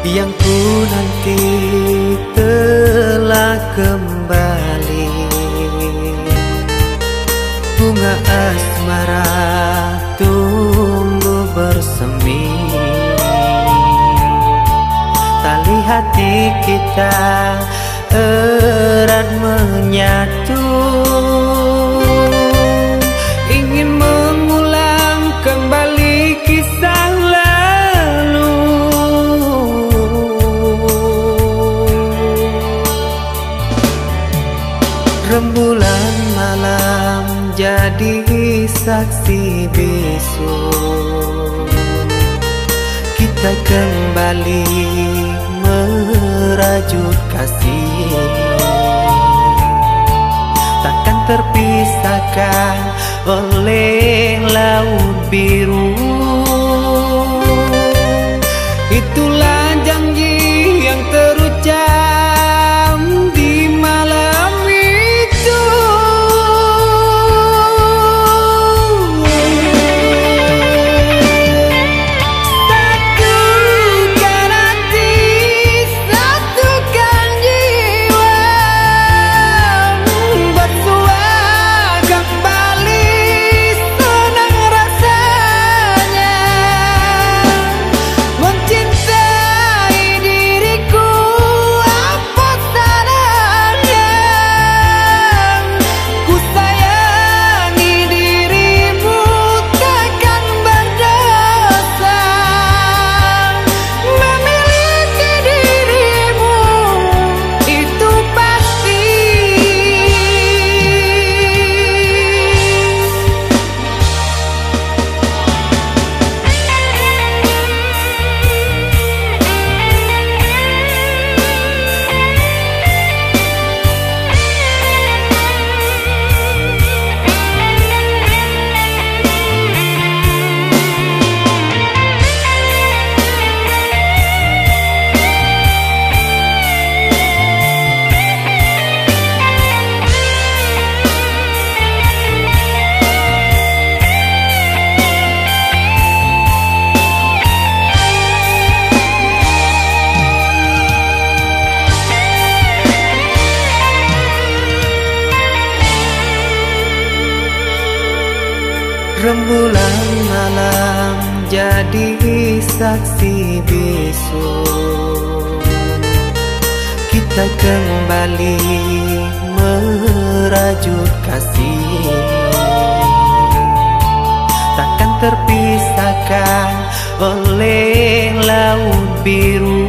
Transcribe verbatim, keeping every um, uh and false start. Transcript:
yang ku nanti telah kembali. Bunga asmara tumbuh bersemi, tali hati kita erat menyatu. Ingin mengulang kembali kisah lalu. Rembulan malam jadi saksi bisu, kita kembali merajut kasih. Takkan terpisahkan oleh laut biru. Itulah janji yang terucap di malam itu. Satukan hati, satukan jiwa, bersua kembali, senang rasanya mencintai diriku. Apa salahnya ku sayangi dirimu, takkan berdosa memiliki dirimu, itu pasti. Rembulan malam jadi saksi bisu, kita kembali merajut kasih. Takkan terpisahkan oleh laut biru.